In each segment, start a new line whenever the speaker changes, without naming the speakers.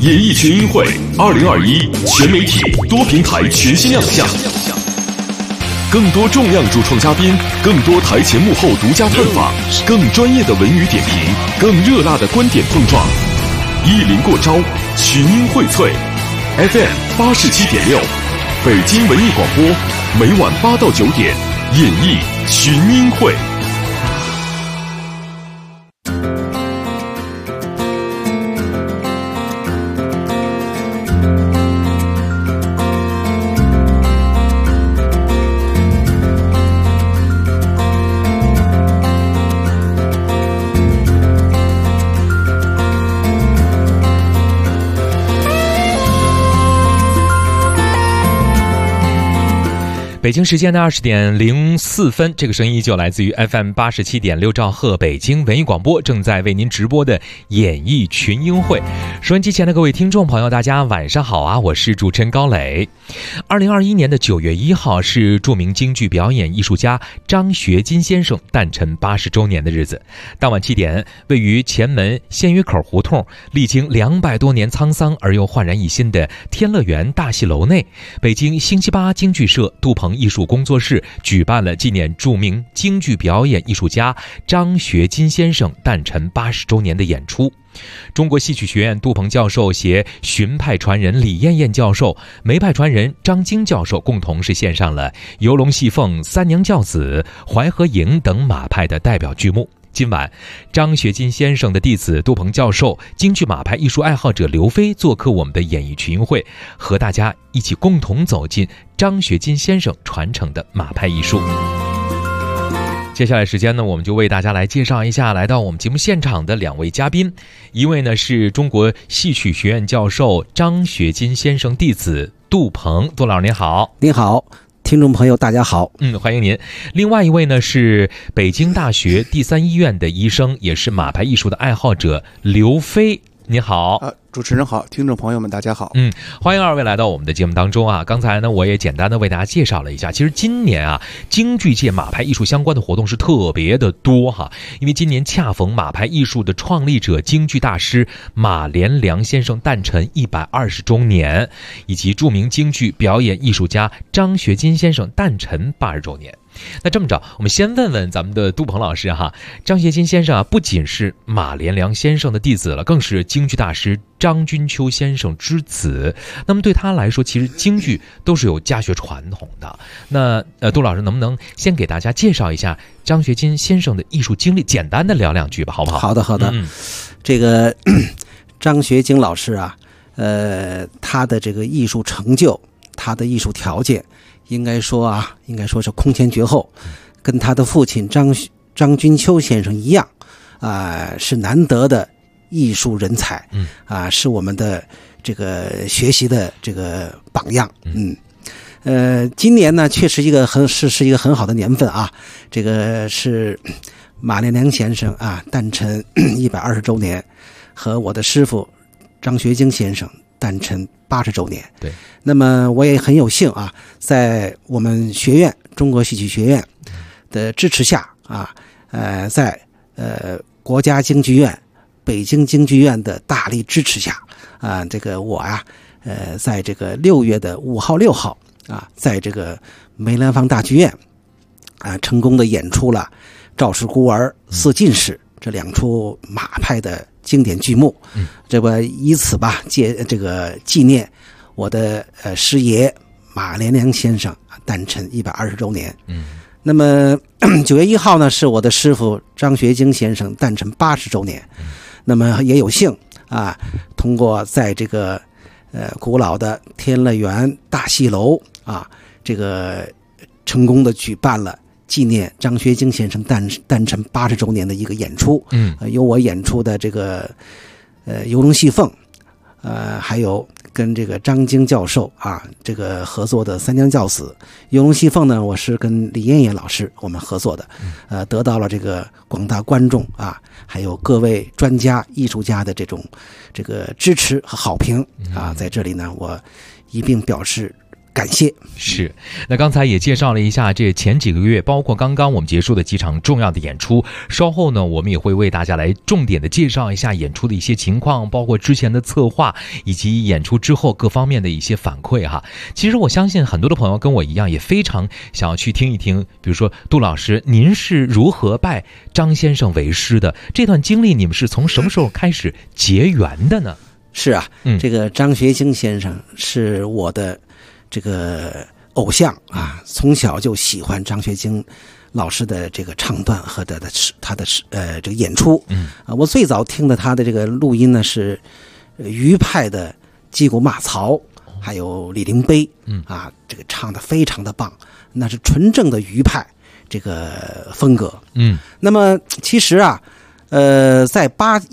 演艺群英会2021全媒体多平台全新亮相，更多重量主创嘉宾，更多台前幕后独家探访，更专业的文娱点评，更热辣的观点碰撞。一临过招，群英荟萃 FM 87.6，北京文艺广播，每晚8到9点，演艺群英会。
北京时间的20点04分，这个声音就来自于 FM 87.6兆赫北京文艺广播，正在为您直播的演艺群英会。收音机前的各位听众朋友，大家晚上好啊！我是主持人高磊。2021年的9月1号是著名京剧表演艺术家张学金先生诞辰80周年的日子。当晚7点，位于前门鲜鱼口胡同，历经200多年沧桑而又焕然一新的天乐园大戏楼内，北京星期八京剧社杜鹏艺术工作室举办了纪念著名京剧表演艺术家张学金先生诞辰80周年的演出。中国戏曲学院杜鹏教授携荀派传人李艳艳教授、梅派传人张晶教授共同是献上了游龙戏凤、三娘教子、淮河营等马派的代表剧目。今晚，张学金先生的弟子杜鹏教授、京剧马派艺术爱好者刘飞做客我们的演艺群英会，和大家一起共同走进张学金先生传承的马派艺术。接下来时间呢，我们就为大家来介绍一下来到我们节目现场的2位嘉宾。一位呢是中国戏曲学院教授张学金先生弟子杜鹏，杜老师您好。
您好，听众朋友大家好。
欢迎您。另外一位呢是北京大学第3医院的医生，也是马派艺术的爱好者刘飞，您好。
主持人好，听众朋友们大家好。
欢迎2位来到我们的节目当中啊。刚才呢我也简单的为大家介绍了一下，其实今年啊京剧界马派艺术相关的活动是特别的多哈，因为今年恰逢马派艺术的创立者京剧大师马连良先生诞辰120周年，以及著名京剧表演艺术家张学金先生诞辰80周年。那这么着，我们先问问咱们的杜鹏老师哈，张学金先生啊不仅是马连良先生的弟子了，更是京剧大师张君秋先生之子。那么对他来说，其实京剧都是有家学传统的。那杜老师能不能先给大家介绍一下张学金先生的艺术经历，简单的聊2句吧，好不好？
好的。这个张学金老师啊，他的这个艺术成就，他的艺术条件，应该说是空前绝后，跟他的父亲张君秋先生一样，是难得的艺术人才，是我们的这个学习的这个榜样。今年呢确实是一个很好的年份啊，这个是马连良先生啊诞辰120周年，和我的师傅张学金先生诞辰80周年。
对，
那么我也很有幸啊，在我们学院中国戏曲学院的支持下啊，在国家京剧院、北京京剧院的大力支持下啊，这个我呀，在这个6月的5号、6号啊，在这个梅兰芳大剧院啊，成功的演出了《赵氏孤儿》《四进士》这2出马派的经典剧目。这不以此吧纪念我的师爷马连良先生诞辰120周年。那么9月1号呢是我的师傅张学金先生诞辰80周年。那么也有幸啊，通过在这个古老的天乐园大戏楼啊，这个成功的举办了纪念张学金先生诞辰80周年的一个演出。由我演出的这个游龙戏凤，还有跟这个张晶教授啊这个合作的三娘教子。游龙戏凤呢，我是跟李艳艳老师我们合作的，得到了这个广大观众啊，还有各位专家艺术家的这个支持和好评啊，在这里呢，我一并表示感谢。
是，那刚才也介绍了一下这前几个月，包括刚刚我们结束的几场重要的演出。稍后呢，我们也会为大家来重点的介绍一下演出的一些情况，包括之前的策划，以及演出之后各方面的一些反馈哈。其实我相信很多的朋友跟我一样，也非常想要去听一听，比如说杜老师，您是如何拜张先生为师的？这段经历你们是从什么时候开始结缘的呢？
是啊，这个张学京先生是我的这个偶像啊，从小就喜欢张学京老师的这个唱段和他的这个演出。我最早听的他的这个录音呢是余派的击鼓骂曹，还有李陵碑，这个唱的非常的棒，那是纯正的余这个风格。那么其实啊，在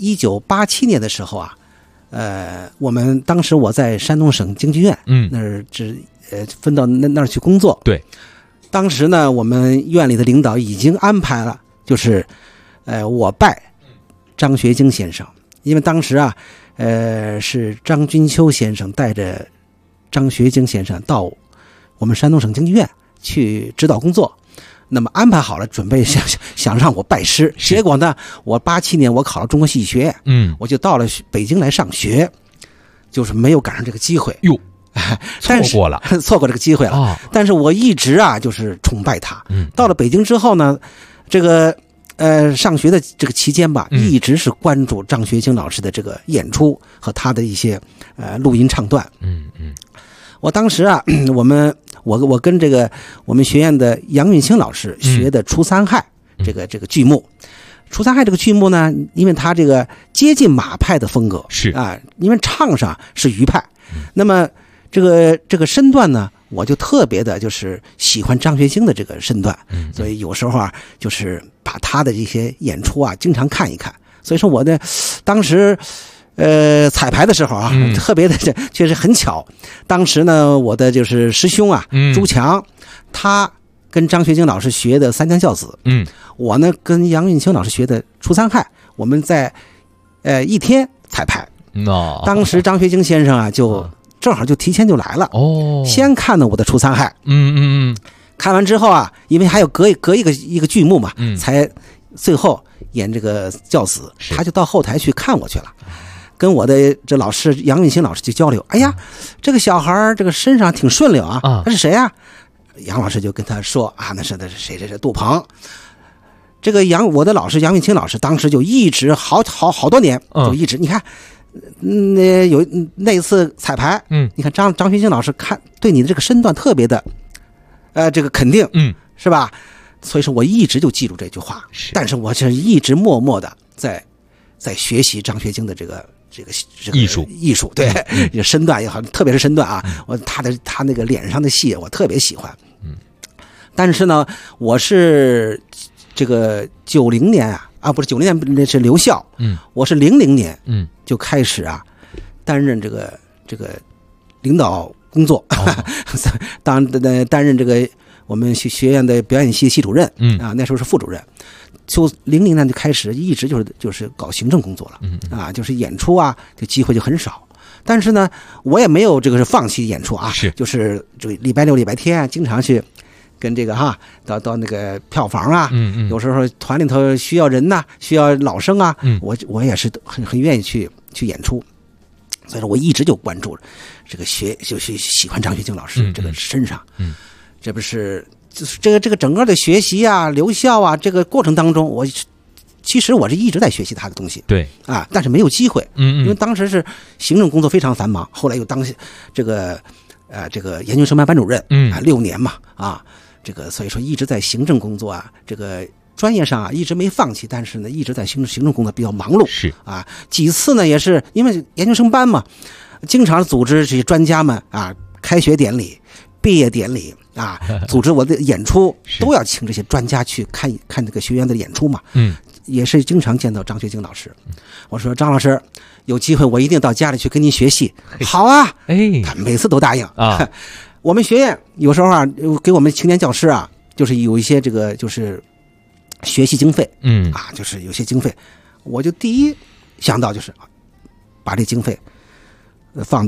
1987年的时候啊，我们当时我在山东省京剧院，那儿分到那儿去工作。
对，
当时呢，我们院里的领导已经安排了，就是我拜张学京先生，因为当时啊，是张君秋先生带着张学京先生到我们山东省京剧院去指导工作。那么安排好了，准备想让我拜师，结果呢，我87年我考了中国戏剧学院，我就到了北京来上学，就是没有赶上这个机会。
哟，错过这个机会了。
但是我一直啊，就是崇拜他。到了北京之后呢，这个上学的这个期间吧，一直是关注张学京老师的这个演出和他的一些录音唱段。我当时啊，我跟这个我们学院的杨运清老师学的《除三害》这个剧目。除三害这个剧目呢，因为它这个接近马派的风格，
是啊，
因为唱上是余派，那么这个身段呢，我就特别的就是喜欢张学京的这个身段，所以有时候啊，就是把他的这些演出啊，经常看一看。所以说我呢，当时彩排的时候啊，特别的确实很巧。当时呢，我的就是师兄啊，朱强，他跟张学京老师学的《三江教子》，我呢跟杨运清老师学的《除三害》，我们在一天彩排。当时张学京先生啊，就正好就提前就来了，先看了我的《除三害》，看完之后啊，因为还有隔一个剧目嘛，才最后演这个教子，他就到后台去看我去了。跟我的这老师杨运清老师就交流，哎呀，这个小孩这个身上挺顺溜啊，他是谁啊？杨老师就跟他说啊，那是谁杜鹏。这个我的老师杨运清老师当时就一直好多年，就一直你看，有那一次彩排，你看张学京老师看对你的这个身段特别的，这个肯定，是吧？所以说我一直就记住这句话，但是我是一直默默的在学习张学京的这个艺术，对，身段也好，特别是身段啊，他那个脸上的戏我特别喜欢。但是呢，我是这个90年啊，不是90年，那是留校，我是00年，就开始啊担任这个领导工作，担任这个我们学院的表演系系主任，那时候是副主任。就00年就开始一直就是搞行政工作了，就是演出啊，这机会就很少。但是呢，我也没有这个是放弃演出啊，就是这个礼拜六礼拜天啊，经常去跟这个到那个票房啊，有时候团里头需要人呐，需要老生啊，我也是很愿意去演出。所以说我一直就关注这个就是喜欢张学京老师这个身上，这不是。就是这个整个的学习啊、留校啊，这个过程当中，其实我是一直在学习他的东西，
对
啊，但是没有机会，因为当时是行政工作非常繁忙，后来又当这个研究生班班主任，6年嘛，这个所以说一直在行政工作啊，这个专业上啊一直没放弃，但是呢一直在行政工作比较忙碌，
是啊，
几次呢也是因为研究生班嘛，经常组织这些专家们啊，开学典礼、毕业典礼。组织我的演出都要请这些专家去看这个学院的演出嘛，也是经常见到张学京老师。我说张老师，有机会我一定到家里去跟您学戏。好啊，他每次都答应啊。我们学院有时候啊，给我们青年教师啊，就是有一些这个就是学习经费，就是有些经费，我就第一想到就是把这经费放到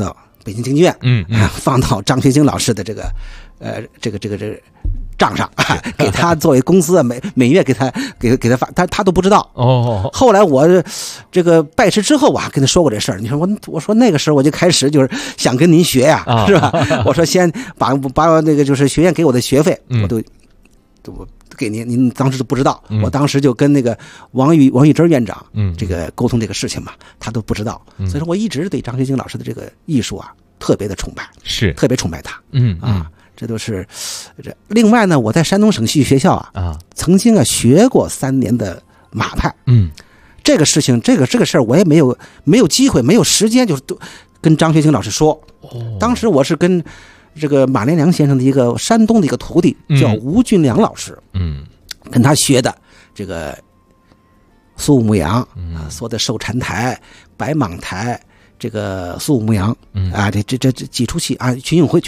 北京京剧院，放到张学晶老师的这个账上，给他作为工资，每月给他发，他都不知道。后来我这个拜师之后，我还跟他说过这事儿。你说我说那个时候我就开始就是想跟您学呀，是吧？我说先把那个就是学院给我的学费，我都给您当时都不知道。我当时就跟那个王玉珍院长这个沟通这个事情嘛，他都不知道。所以说我一直对张学晶老师的这个艺术啊特别的崇拜，
是
特别崇拜他。这都是这。另外呢，我在山东省戏剧学校曾经学过3年的马派。这个事情，这个事儿我也没有机会，没有时间，就是都跟张学晶老师说。当时我是跟这个马连良先生的一个山东的一个徒弟，叫吴俊良老师，跟他学的这个苏武牧羊说的寿禅台、白蟒台。这个苏武牧羊这几出戏啊，群英会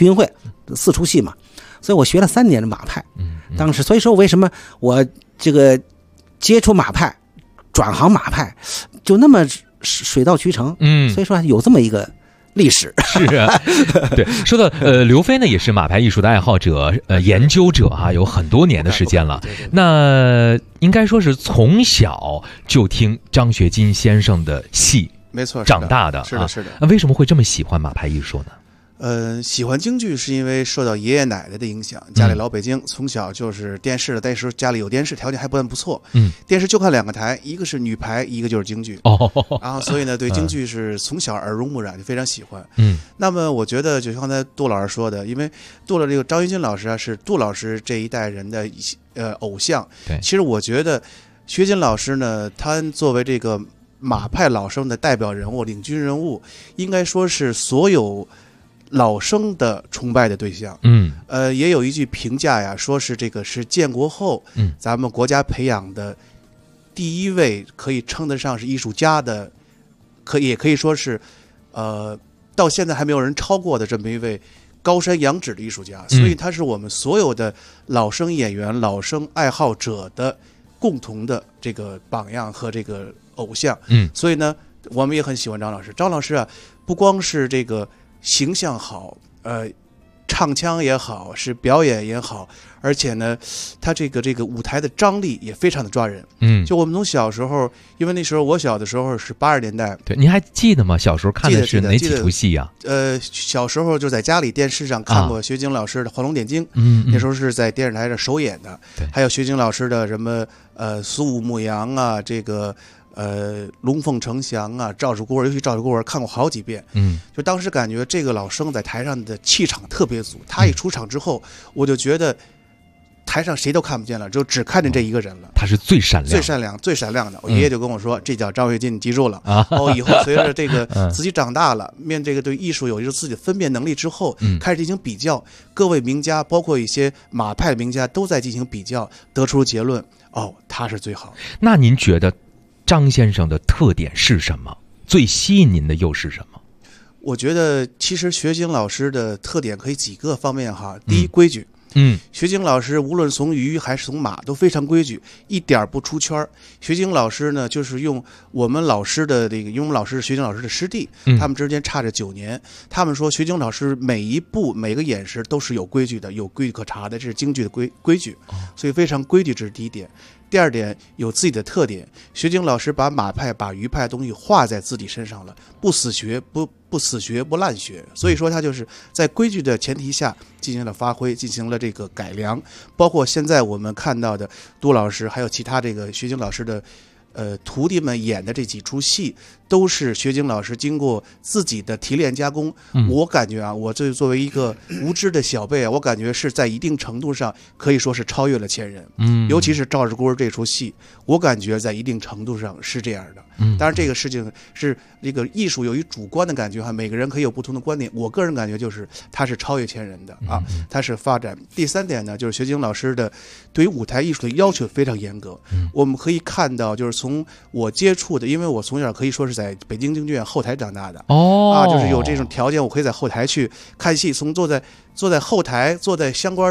4出戏嘛，所以我学了3年的马派。当时所以说为什么我这个接触马派，转行马派就那么水到渠成。所以说有这么一个历史。
是啊，对，说到刘飞呢，也是马派艺术的爱好者、研究者啊，有很多年的时间了。那应该说是从小就听张学晶先生的戏。
没错，
长大的，
是的，是的。
为什么会这么喜欢马派艺术
呢？喜欢京剧是因为受到爷爷奶奶的影响，家里老北京，从小就是电视的，那时候家里有电视，条件还不错。电视就看2个台，一个是女排，一个就是京剧。然后所以呢，对京剧是从小耳濡目染，就非常喜欢。那么我觉得，就像刚才杜老师说的，因为这个张学晶老师是杜老师这一代人的偶像。
对，
其实我觉得学晶老师呢，他作为这个马派老生的代表人物、领军人物，应该说是所有老生的崇拜的对象。也有一句评价呀，说是这个是建国后咱们国家培养的第一位可以称得上是艺术家的，也可以说是到现在还没有人超过的这么一位高山仰止的艺术家。所以他是我们所有的老生演员、老生爱好者的共同的这个榜样和这个偶像。所以呢，我们也很喜欢张老师。张老师啊，不光是这个形象好，唱腔也好，是表演也好，而且呢，他这个舞台的张力也非常的抓人。就我们从小时候，因为那时候我小的时候是80年代。
对，您还记得吗？小时候看的是哪几出戏呀？
小时候就在家里电视上看过学晶老师的《画龙点睛》，那时候是在电视台上首演的。还有学晶老师的什么苏武牧羊啊，这个龙凤呈祥啊，赵氏孤儿，尤其赵氏孤儿看过好几遍。就当时感觉这个老生在台上的气场特别足。他一出场之后，我就觉得台上谁都看不见了，就只看见这一个人了。
他是最闪亮、
最闪亮的。我爷爷就跟我说，这叫张学晶，你记住了。以后随着这个自己长大了，这个对艺术有一个自己的分辨能力之后，开始进行比较。各位名家，包括一些马派名家，都在进行比较，得出结论：他是最好。
那您觉得张先生的特点是什么？最吸引您的又是什么？
我觉得其实学晶老师的特点可以几个方面哈。第一，规矩。学晶老师无论从鱼还是从马都非常规矩，一点不出圈。学晶老师呢，就是用我们老师的这个，因为我们老师是学晶老师的师弟，他们之间差着9年。他们说学晶老师每一步每个眼神都是有规矩的，有规矩可查的，这是京剧的规矩，所以非常规矩，这是第一点。第二点，有自己的特点。学晶老师把马派、把鱼派的东西画在自己身上了，不死学，不死学，不烂学。所以说他就是在规矩的前提下进行了发挥，进行了这个改良。包括现在我们看到的杜老师，还有其他这个学晶老师的徒弟们演的这几出戏，都是学晶老师经过自己的提炼加工。我感觉啊，我这作为一个无知的小辈啊，我感觉是在一定程度上可以说是超越了前人。尤其是赵氏孤儿这出戏，我感觉在一定程度上是这样的。当然这个事情是这个艺术有一主观的感觉哈，每个人可以有不同的观点。我个人感觉就是它是超越前人的啊，它是发展。第三点呢，就是学晶老师的对于舞台艺术的要求非常严格。我们可以看到，就是从我接触的，因为我从小可以说是在北京京剧院后台长大的。就是有这种条件，我可以在后台去看戏，从坐在后台，坐在相关的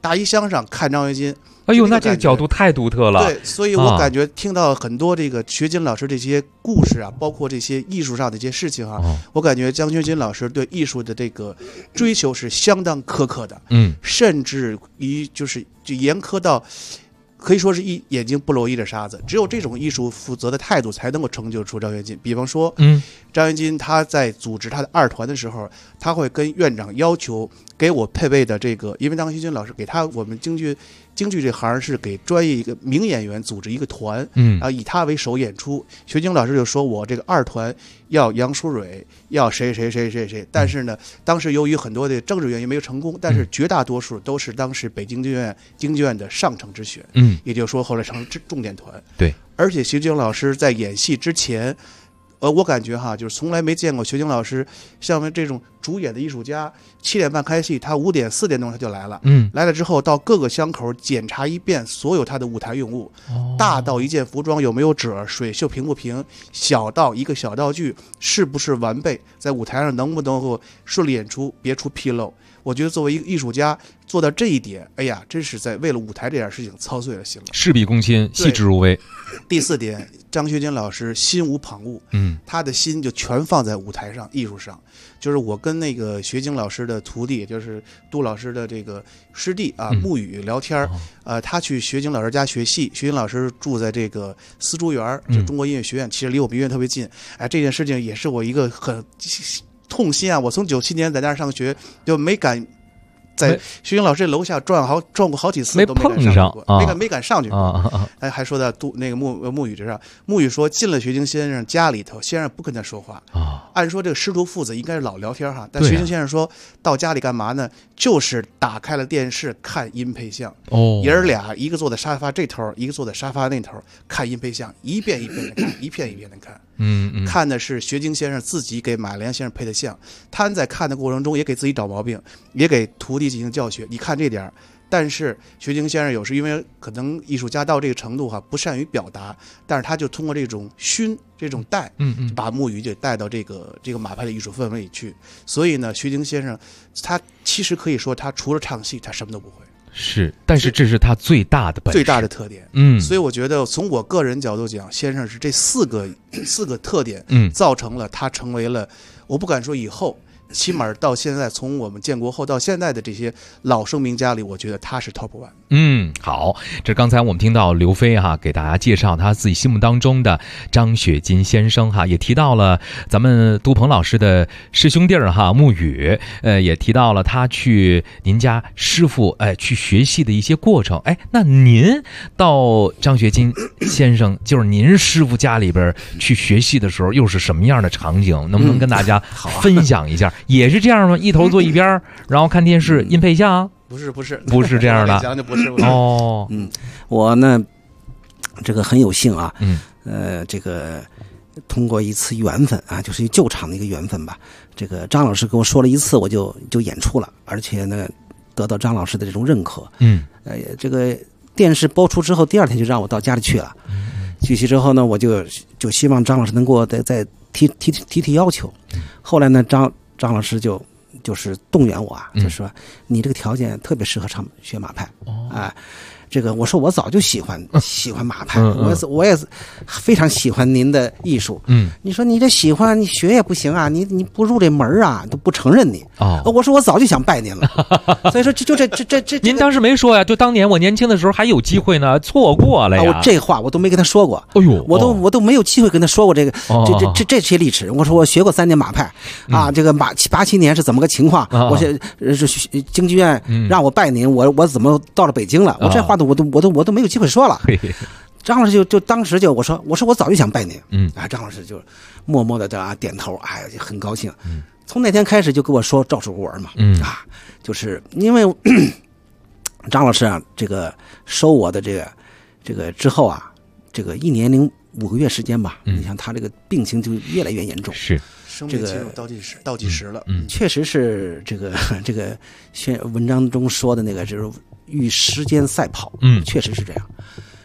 大衣箱上看张跃金。
哎呦，那这个角度太独特了。
对，所以我感觉听到很多这个学金老师这些故事啊，包括这些艺术上的一些事情啊，我感觉张学金老师对艺术的这个追求是相当苛刻的，甚至于就严苛到可以说是眼睛不揉一的沙子。只有这种艺术负责的态度，才能够成就出张跃金。比方说，张跃金他在组织他的二团的时候，他会跟院长要求给我配备的这个，因为张学金老师给我们京剧这行是给专业一个名演员组织一个团，然后以他为首演出。学金老师就说我这个二团要杨淑蕊，要谁，但是呢，当时由于很多的政治原因没有成功，但是绝大多数都是当时北京京剧院的上乘之选，也就是说后来成重点团。
对，
而且学金老师在演戏之前，我感觉就是从来没见过学金老师像这种主演的艺术家，7点半开戏，他4点钟他就来了，来了之后到各个巷口检查一遍所有他的舞台用物，大到一件服装有没有褶，水袖平不平，小到一个小道具是不是完备，在舞台上能不能够顺利演出，别出纰漏。我觉得作为一个艺术家做到这一点，哎呀，真是在为了舞台这点事情操碎了心了，
事必躬亲，细致入微。
第4点，张学金老师心无旁骛，他的心就全放在舞台上、艺术上。就是我跟那个学金老师的徒弟，也就是杜老师的这个师弟啊，穆宇聊天，他去学金老师家学戏，学金老师住在这个丝竹园，就中国音乐学院，其实离我们医院特别近。哎，这件事情也是我一个很痛心啊！我从97年在那儿上学，就没敢在学金老师楼下转过好几次，都没敢上去过，没敢上去过。还说到那个穆宇之上，穆宇说进了学金先生家里头，先生不跟他说话啊。按说这个师徒父子应该是老聊天哈，但学金先生说到家里干嘛呢？就是打开了电视看音配像，爷儿俩一个坐在沙发这头，一个坐在沙发那头，看音配像，一遍一遍的看，一遍一遍的看。看的是学金先生自己给马连先生配的像，他在看的过程中也给自己找毛病，也给徒弟进行教学。你看这点，但是学金先生有时因为可能艺术家到这个程度不善于表达，但是他就通过这种熏、这种带，把木鱼就带到这个马派的艺术氛围里去。所以呢，学金先生他其实可以说，他除了唱戏，他什么都不会。
是，但是这是他最大的本事，
最大的特点。所以我觉得从我个人角度讲，先生是这四个特点，造成了他成为了，我不敢说以后，起码到现在，从我们建国后到现在的这些老生名家里，我觉得他是 top one。
好，这刚才我们听到刘飞给大家介绍他自己心目当中的张雪金先生也提到了咱们杜鹏老师的师兄弟穆宇，也提到了他去您家师傅去学戏的一些过程。那您到张雪金先生就是您师傅家里边去学戏的时候，又是什么样的场景？能不能跟大家分享一下？也是这样吗？一头坐一边，然后看电视音配像？不是这样的，
讲的不是
哦。
我呢，这个很有幸啊，这个通过一次缘分啊，就是救场的一个缘分吧。这个张老师跟我说了一次，我就演出了，而且呢，得到张老师的这种认可。这个电视播出之后，第2天就让我到家里去了。去之后呢，我就希望张老师能给我再提要求。后来呢，张老师就是动员我就说你这个条件特别适合学马派这个我说我早就喜欢马派，我也非常喜欢您的艺术。你说你这喜欢你学也不行啊，你不入这门都不承认你。我说我早就想拜您了。所以说就这
您当时没说呀？就当年我年轻的时候还有机会呢，错过了呀。
我这话我都没跟他说过。我都没有机会跟他说过这个这些历史。我说我学过3年马派这个87年是怎么个情况？我是京剧院让我拜您，我怎么到了北京了？我这话我都没有机会说了。张老师就当时我说我早就想拜您。张老师就默默的点头，很高兴。从那天开始就跟我说赵守国文嘛。就是因为张老师这个收我的这个之后这个1年0 5个月时间吧。你像他这个病情就越来越严重，
是生命进入倒计时了。
确实是这个文章中说的那个就是与时间赛跑。确实是这样。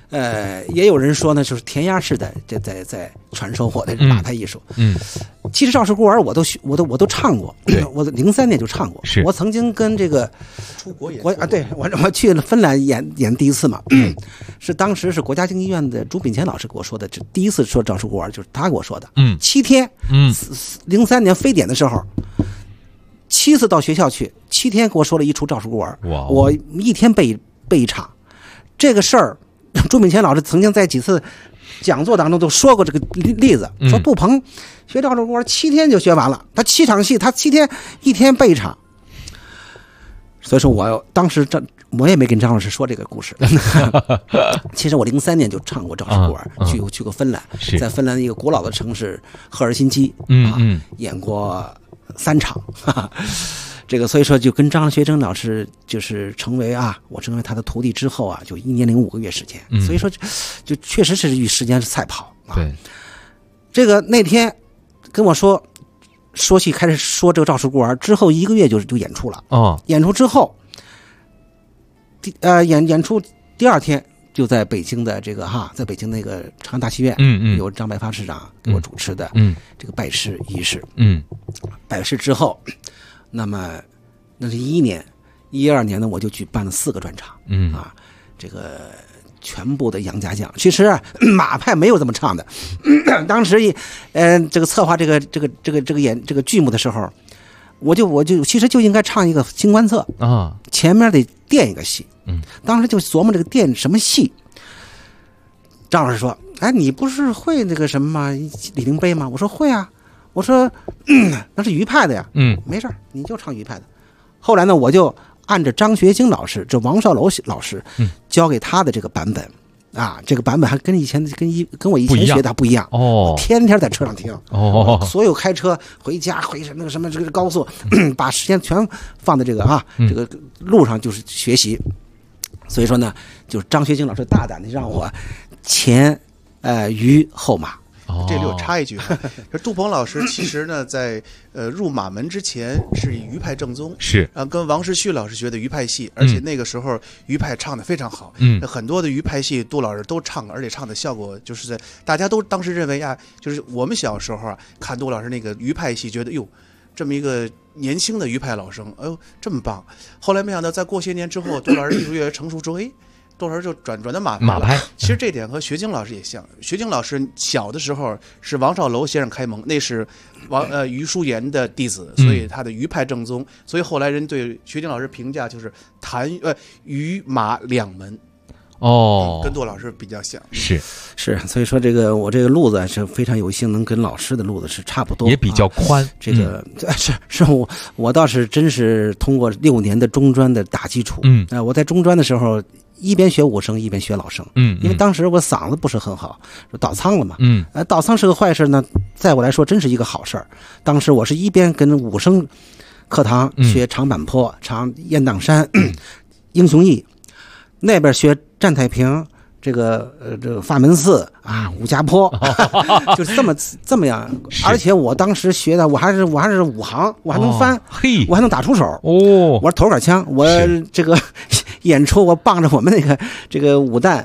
也有人说呢，就是填鸭式的在传授我的马派艺术。其实《赵氏孤儿》我都唱过，我03年就唱过。我曾经跟这个
出国演
对我去了芬兰演第一次嘛，是当时是国家京剧院的朱炳乾老师给我说的，这第一次说《赵氏孤儿》就是他给我说的。7天，03年非典的时候。7次到学校去，7天给我说了一出《赵氏孤儿》，我一天背一场。这个事儿，朱炳乾老师曾经在几次讲座当中都说过这个例子，说杜鹏学《赵氏孤儿》7天就学完了，他7场戏，他7天一天背一场。所以说我当时我也没跟张老师说这个故事。其实我03年就唱过《赵氏孤儿》，去过芬兰，在芬兰一个古老的城市赫尔辛基，演过3场，这个所以说就跟张学征老师就是我成为他的徒弟之后啊，就1年0.5个月时间，所以说就确实是与时间是赛跑啊。对，这个那天跟我说戏开始说这个《赵氏孤儿》之后1个月就演出了。演出之后，演出第2天就在北京的在北京那个长安大戏院，有张百发市长给我主持的这个拜师仪式。拜师之后，那是11年，12年呢，我就举办了4个专场。这个全部的杨家将，其实马派没有这么唱的。当时这个策划这个剧目的时候，我就其实就应该唱一个清官侧啊，前面得垫一个戏。当时就琢磨这个垫什么戏。张老师说：“哎，你不是会那个什么吗？李陵碑吗？”我说：“会啊。”我说：“那是余派的呀。”没事儿，你就唱余派的。后来呢，我就按着张学京老师，这王少楼老师教给他的这个版本啊，这个版本还跟我以前学的不一样哦，天天在车上听哦，所有开车回家回那个什么这个高速，把时间全放在这个这个路上就是学习。所以说呢，就是张学京老师大胆的让我前余后马。
这里我插一句，这杜鹏老师其实呢，在入马门之前是以余派正宗，
是
跟王世旭老师学的余派戏，而且那个时候余派唱的非常好，很多的余派戏杜老师都唱，而且唱的效果就是大家都当时认为啊，就是我们小时候看杜老师那个余派戏，觉得哟，这么一个年轻的余派老生，哎呦这么棒。后来没想到在过些年之后，杜老师艺术越来越成熟之后，杜老师就转到马派。其实这点和学京老师也像。学京老师小的时候是王少楼先生开蒙，那是余叔岩的弟子，所以他的余派正宗。所以后来人对学京老师评价就是余马两门。跟杜老师比较像。
是，所以说我这个路子是非常有幸能跟老师的路子是差不多，
也比较宽。
这个是我倒是真是通过6年的中专的打基础。我在中专的时候一边学武生一边学老生。因为当时我嗓子不是很好，倒仓了嘛。倒仓是个坏事呢，在我来说真是一个好事儿。当时我是一边跟武生课堂学长坂坡、长雁荡山、英雄义，那边学占太平，这个法门寺啊，武家坡，就是这么样。而且我当时学的，我还是武行，我还能翻，我还能打出手。我是头杆枪，我这个演出我傍着我们这个武旦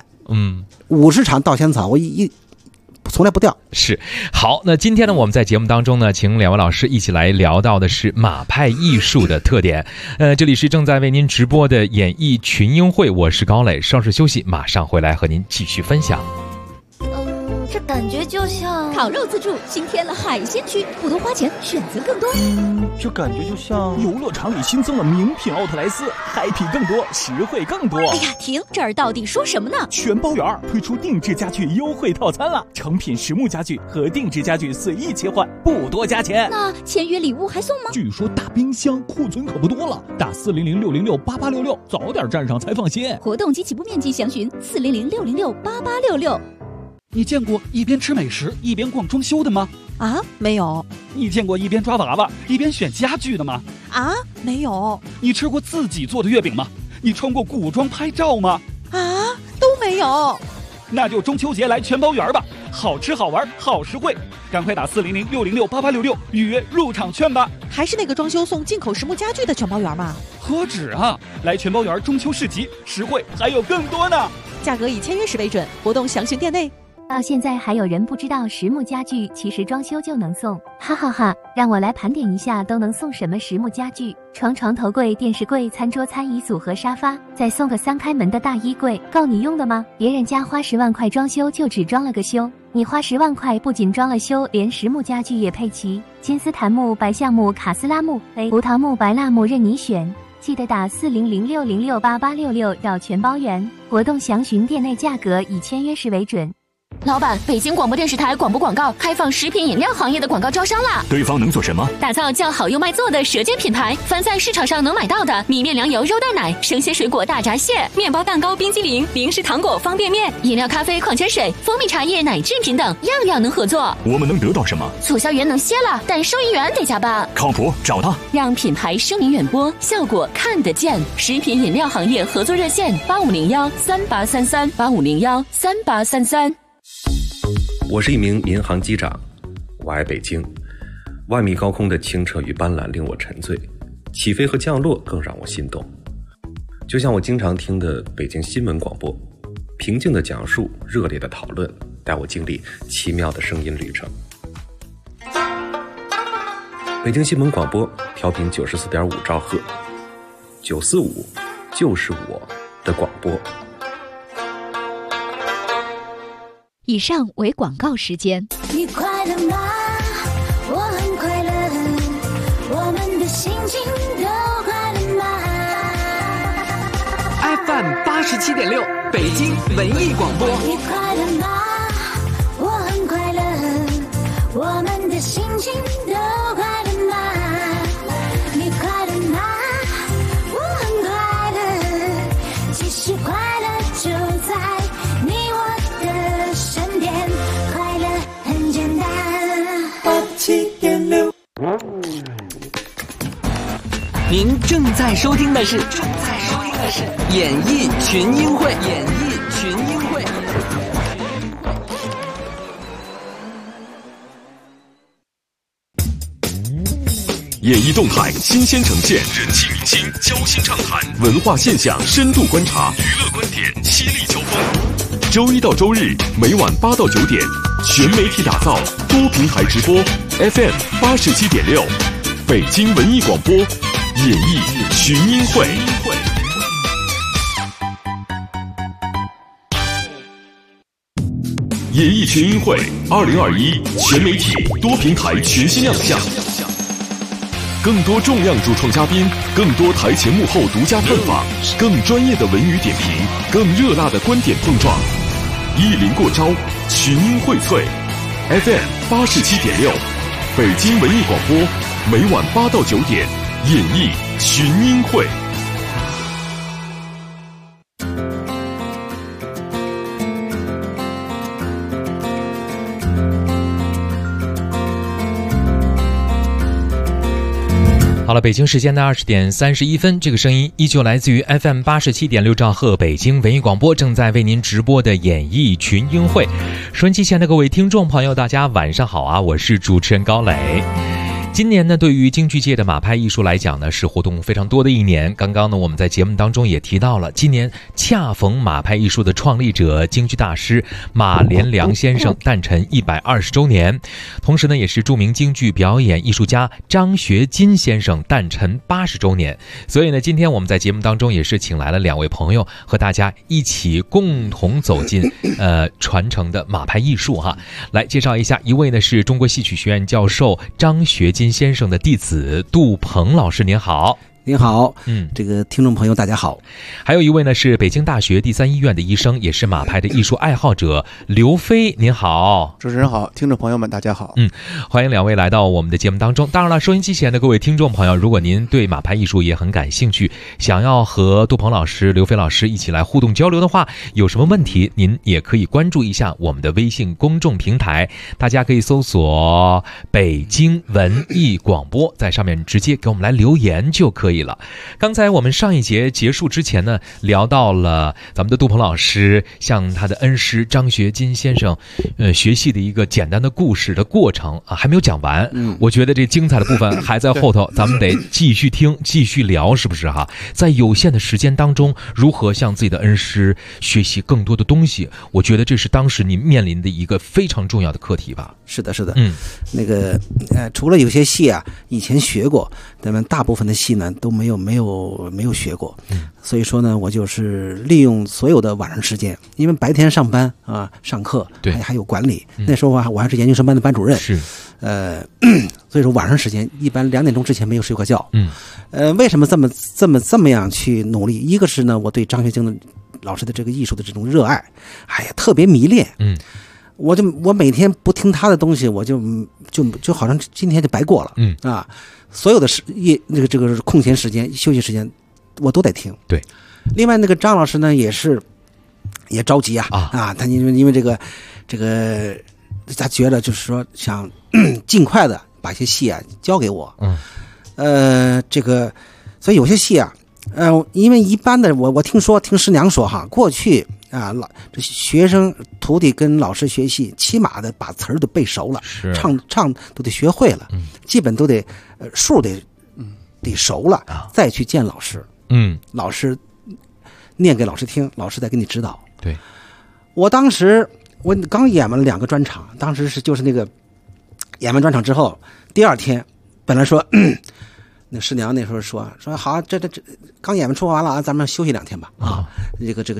，50场稻香草，我从来不掉。
是。好，那今天呢，我们在节目当中呢，请2位老师一起来聊到的是马派艺术的特点。这里是正在为您直播的演艺群英会，我是高磊，稍事休息，马上回来和您继续分享。
这感觉就像
烤肉自助新添了海鲜区，不多花钱，选择更多。
这感觉就像游乐场里新增了名品奥特莱斯，happy更多，实惠更多。
哎呀，停！这儿到底说什么呢？
全包圆推出定制家具优惠套餐了，成品实木家具和定制家具随意切换，不多加钱。
那签约礼物还送吗？
据说大冰箱库存可不多了，打400-606-8866，早点站上才放心。
活动及起步面积详询400-606-8866。
你见过一边吃美食一边逛装修的吗？
啊，没有。
你见过一边抓娃娃一边选家具的吗？
啊，没有。
你吃过自己做的月饼吗？你穿过古装拍照吗？
啊，都没有。
那就中秋节来全包圆吧，好吃好玩好实惠，赶快打400-606-8866预约入场券吧。
还是那个装修送进口实木家具的全包圆吗？
何止啊，来全包圆中秋市集，实惠还有更多呢。
价格以签约时为准，活动详询店内。
到现在还有人不知道实木家具其实装修就能送，哈哈哈！让我来盘点一下都能送什么实木家具：床头柜、电视柜、餐桌、餐椅组和沙发，再送个3开门的大衣柜，够你用的吗？别人家花10万块装修就只装了个修，你花10万块不仅装了修，连实木家具也配齐，金丝檀木、白橡木、卡斯拉木、葡萄木、白蜡木任你选。记得打4006068866要全包圆，活动详询店内，价格以签约时为准。
老板，北京广播电视台广播广告开放食品饮料行业的广告招商啦！
对方能做什么？
打造叫好又卖座的舌尖品牌，凡在市场上能买到的米面粮油肉蛋奶、生鲜水果大闸蟹、面包蛋糕、冰激凌、零食糖果、方便面、饮料、咖啡、矿泉水、蜂蜜茶叶、奶制品等，样样能合作。
我们能得到什么？
促销员能歇了，但收银员得加班。
靠谱，找他，
让品牌声名远播，效果看得见。食品饮料行业合作热线：8501-3833，8501-3833。
我是一名民航机长，我爱北京。万米高空的清澈与斑斓令我沉醉，起飞和降落更让我心动。就像我经常听的北京新闻广播，平静的讲述，热烈的讨论，带我经历奇妙的声音旅程。北京新闻广播调频94.5兆赫，945就是我的广播。
以上为广告时间。
你快乐吗？我很快乐，我们的心情都快乐吗
？FM 87.6，北京文艺广播。
你快乐吗？我很快乐，我们的心情都快乐吗？你快乐吗？我很快乐，其实快乐就在你我的身边，快乐很简单。87.6，
您正在收听的是演艺群英会。
演艺动态新鲜呈现，人气明星交心畅谈，文化现象深度观察，娱乐观点犀利交锋。周一到周日每晚8到9点，全媒体打造，多平台直播 ，FM 87.6，北京文艺广播，演艺群英会。演艺群英会2021全媒体多平台全新亮相。更多重量主创嘉宾，更多台前幕后独家探访，更专业的文娱点评，更热辣的观点碰撞，一临过招，群英荟萃。FM 87.6，北京文艺广播，每晚8到9点，演艺群英会。
好了，北京时间的20点31分，这个声音依旧来自于 FM 87.6兆赫北京文艺广播，正在为您直播的演艺群英会。收音机前的各位听众朋友，大家晚上好啊！我是主持人高磊。今年呢，对于京剧界的马派艺术来讲呢，是活动非常多的一年。刚刚呢，我们在节目当中也提到了，今年恰逢马派艺术的创立者京剧大师马连良先生诞辰120周年，同时呢，也是著名京剧表演艺术家张学金先生诞辰80周年。所以呢，今天我们在节目当中也是请来了2位朋友，和大家一起共同走进传承的马派艺术哈。来介绍一下，一位呢是中国戏曲学院教授张学金先生的弟子杜鹏老师，您好。
您好，这个听众朋友大家好。
还有一位呢是北京大学第3医院的医生，也是马派的艺术爱好者刘飞，您好。
主持人好，听众朋友们大家好。
欢迎2位来到我们的节目当中。当然了，收音机前的各位听众朋友，如果您对马派艺术也很感兴趣，想要和杜鹏老师、刘飞老师一起来互动交流的话，有什么问题您也可以关注一下我们的微信公众平台，大家可以搜索北京文艺广播，在上面直接给我们来留言就可以以了。刚才我们上一节结束之前呢，聊到了咱们的杜鹏老师向他的恩师张学金先生学戏的一个简单的故事的过程啊，还没有讲完。我觉得这精彩的部分还在后头，咱们得继续听继续聊，是不是哈？在有限的时间当中，如何向自己的恩师学习更多的东西，我觉得这是当时您面临的一个非常重要的课题吧。
是的，是的，那个除了有些戏啊以前学过，咱们大部分的戏呢都没有学过，所以说呢，我就是利用所有的晚上时间，因为白天上班啊上课，对，还有管理，那时候我还是研究生班的班主任，是，所以说晚上时间一般2点钟之前没有睡过觉，为什么这么样去努力？一个是呢，我对张学晶老师的这个艺术的这种热爱，哎呀，特别迷恋，我每天不听他的东西，我就好像今天就白过了，所有的这个空闲时间、休息时间，我都得听。对，另外那个张老师呢，也着急啊，他因为这个他觉得就是说想尽快的把一些戏啊交给我，所以有些戏啊，因为一般的我听师娘说哈，过去啊，这学生徒弟跟老师学戏，起码的把词儿都背熟了，唱都得学会了，基本都得数得熟了，再去见老师，老师念给老师听，老师再给你指导。对，我当时我刚演完了2个专场，当时就是那个演完专场之后，第2天本来说那师娘那时候说好，这刚演完出完了啊，咱们休息2天吧啊，这个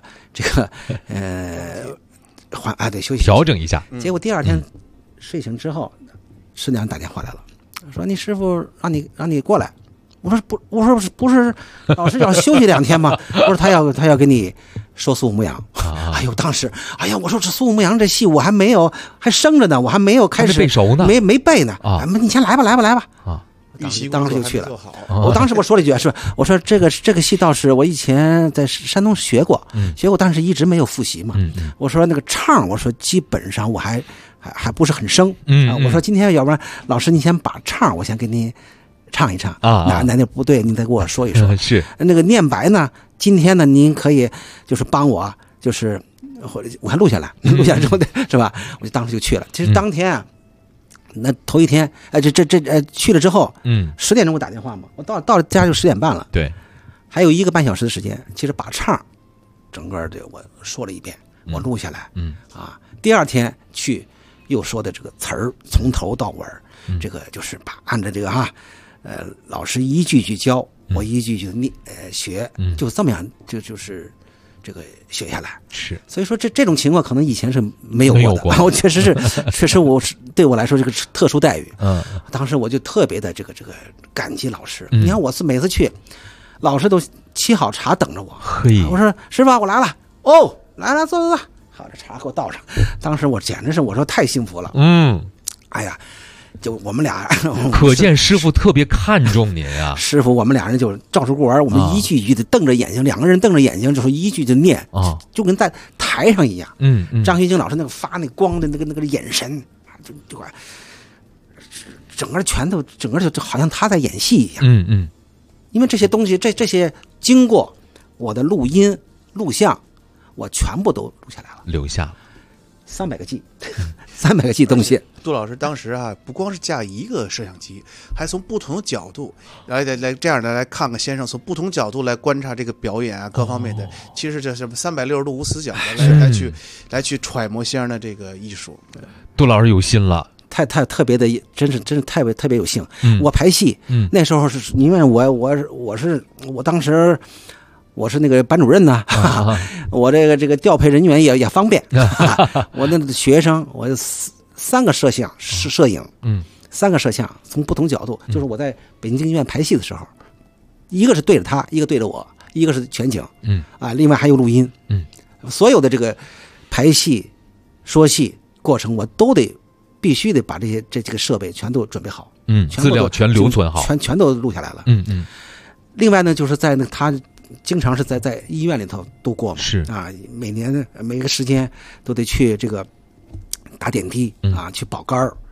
得休息
调整一下。
结果第2天睡醒之后，师娘打电话来了，说你师傅让你过来。我说不是老师要休息2天吗？我说他要给你说苏武牧羊。哎呦，当时我说这苏武牧羊这戏我还生着呢，我还没有开始
背熟呢，
没背呢。你先来吧啊。当时就去了。我当时我说了一句我说这个戏倒是我以前在山东学过，但是一直没有复习嘛。我说那个唱，我说基本上我还不是很生。我说今天要不然老师你先把唱我先给你唱一唱哪不对，你再给我说一说。是那个念白呢，今天呢您可以就是帮我，就是我还录下来之后是吧？我就当时就去了。其实当天啊。那头一天，去了之后，10点钟我打电话嘛，我到了家就10点半了。对，还有1个半小时的时间，其实把唱整个的我说了一遍，我录下来。第2天去又说的这个词儿从头到尾，这个就是按照这个老师一句句教，我一句句念学，就这么样就是这个学下来。是，所以说这种情况可能以前是没有过的，我确实我对我来说这个特殊待遇。当时我就特别的这个感激老师。你看我每次去，老师都沏好茶等着我。我说师傅我来了，来坐，好，这茶给我倒上。当时我简直是我说太幸福了。哎呀。就我们俩，
可见师傅特别看重您啊！
师傅，我们俩人就照书过玩，我们一句一句的瞪着眼睛，2个人瞪着眼睛，就是一句就念就跟在台上一样。张学晶老师那个发那光的那个眼神，就整个就好像他在演戏一样。因为这些东西，这些经过我的录音录像，我全部都录下来了，
留下了。
300个 G， 300个 G 东西。
杜老师当时不光是架一个摄像机，还从不同的角度来这样的来看看先生，从不同角度来观察这个表演啊，各方面的。其实这是360度无死角的来去揣摩先生的这个艺术。
杜老师有心了。
太特别的，真是特别有幸。我排戏，那时候是因为我当时。我是那个班主任呢，我这个调配人员也方便。我那学生，我3个摄像摄影，3个摄像从不同角度，就是我在北京京剧院排戏的时候，一个是对着他，一个对着我，一个是全景，另外还有录音，所有的这个排戏、说戏过程，我都必须得把这个设备全都准备好，
资料全留存好，
全都录下来了，另外呢，就是在他。经常是在医院里头度过嘛，是每年每个时间都得去这个打点滴去保肝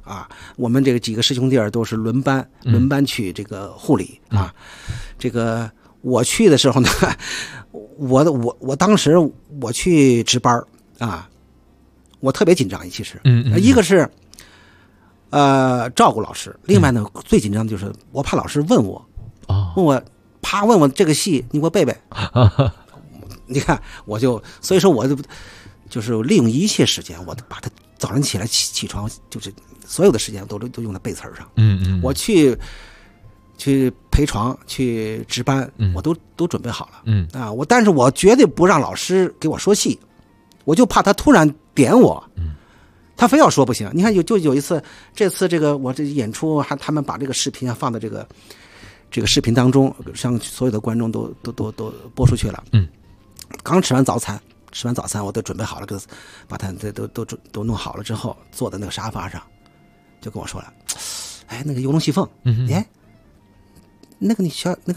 啊。我们这个几个师兄弟儿都是轮班去这个护理啊。这个我去的时候呢，我当时我去值班啊，我特别紧张，其实，一个是照顾老师，另外呢最紧张的就是我怕老师问我，问我这个戏你给我背背。你看，所以说我就是利用一切时间，我把它早上起来起床，就是所有的时间都用在背词儿上。我去陪床，去值班，我都准备好了。但是我绝对不让老师给我说戏，我就怕他突然点我。他非要说不行。你看有一次，这次这个我这演出他们把这个视频放到这个视频当中，让所有的观众都播出去了。刚吃完早餐，我都准备好了，把它都弄好了之后，坐在那个沙发上，就跟我说了，哎，那个游龙戏凤，哎，那个你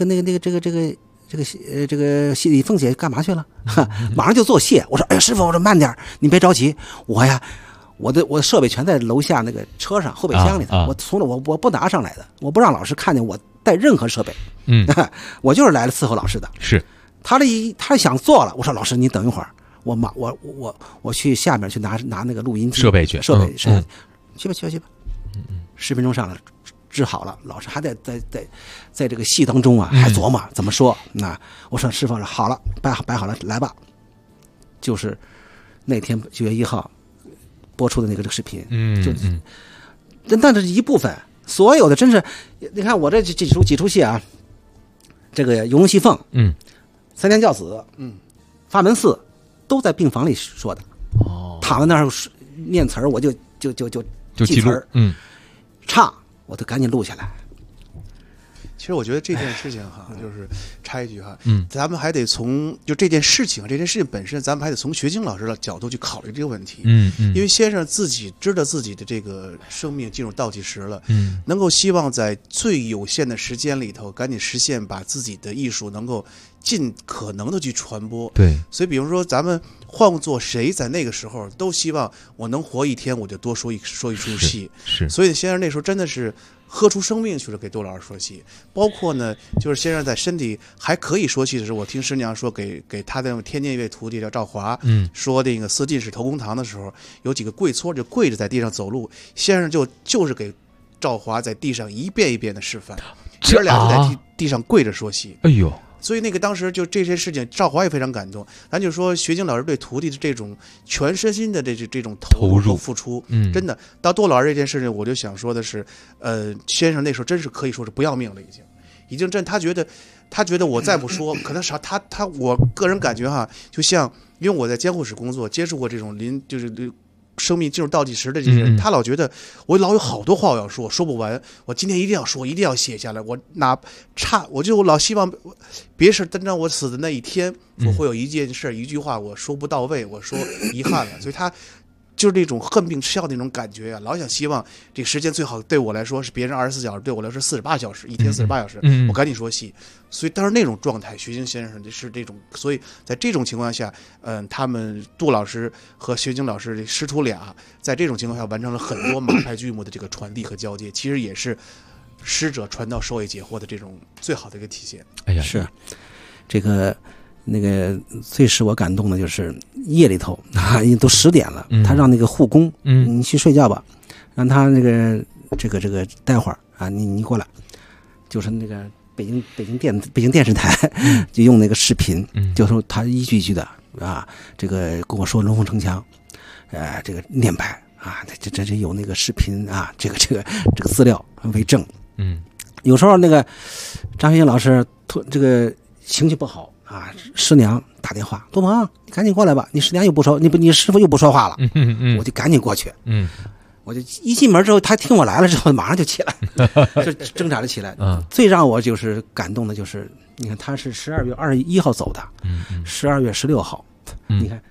这个戏凤姐干嘛去了？马上就做谢。我说，哎呀，师傅，我说慢点，你别着急，我的设备全在楼下那个车上后备箱里头，我不拿上来的，我不让老师看见我带任何设备。我就是来了伺候老师的。是。他想做了，我说老师你等一会儿，我去下面去拿那个录音机
设备去，
去吧。10分钟上来治好了，老师还在这个戏当中啊，还琢磨怎么说。那我说师傅好了，摆好了，来吧。就是那天9月1号播出的那个视频，但是一部分，所有的真是，你看我这几出戏啊，这个游龙戏凤，三天教子，法门寺，都在病房里说的。躺在那儿念词儿，我就记词儿，唱我都赶紧录下来。
其实我觉得这件事情哈，就是插一句哈，咱们还得从这件事情本身，咱们还得从学晶老师的角度去考虑这个问题。因为先生自己知道自己的这个生命进入倒计时了，能够希望在最有限的时间里头赶紧实现，把自己的艺术能够尽可能的去传播。对，所以比如说咱们换做谁在那个时候都希望我能活一天，我就多说一出戏。是，所以先生那时候真的是喝出生命去了给窦老师说戏。包括呢，就是先生在身体还可以说戏的时候，我听师娘说给他的天津一位徒弟叫赵华，说那个四进士投公堂的时候，有几个跪搓就跪着在地上走路，先生就是给赵华在地上一遍一遍的示范，爷俩就在地上跪着说戏。哎呦！所以那个当时就这些事情，赵华也非常感动。咱就说学晶老师对徒弟的这种全身心的这种投入和付出，真的到窦老师这件事情，我就想说的是，先生那时候真是可以说是不要命了，已经真他觉得我再不说，可能啥我个人感觉哈，就像因为我在监护室工作，接触过这种就是生命进入倒计时的这些人，他老觉得我老有好多话我要说，说不完，我今天一定要说，一定要写下来，我就老希望别是等到我死的那一天，我会有一件事一句话我说不到位，我说遗憾了，所以他就是这种恨病吃药的那种感觉啊，老想希望这个时间最好对我来说是别人24小时，对我来说48小时，一天48小时，我赶紧说戏。所以当时那种状态，学晶先生是这种，所以在这种情况下，他们杜老师和学晶老师的师徒俩在这种情况下完成了很多马派剧目的这个传递和交接，其实也是师者传道授业解惑的这种最好的一个体现。
哎呀，是这个。那个最使我感动的就是夜里头啊，都10点了，他让那个护工，你去睡觉吧，让他那个这个待会儿啊，你过来，就是那个北京电视台就用那个视频，就说他一句一句的啊，这个跟我说龙凤呈祥，这个念白啊，这有那个视频啊，这个资料为证。有时候那个张学晶老师这个情绪不好。啊，师娘打电话，多鹏，你赶紧过来吧，你师娘又不说，你师傅又不说话了，我就赶紧过去，我就一进门之后，他听我来了之后，马上就起来，就挣扎着起来。最让我就是感动的就是，你看他是12月21号走的，12月16号，你看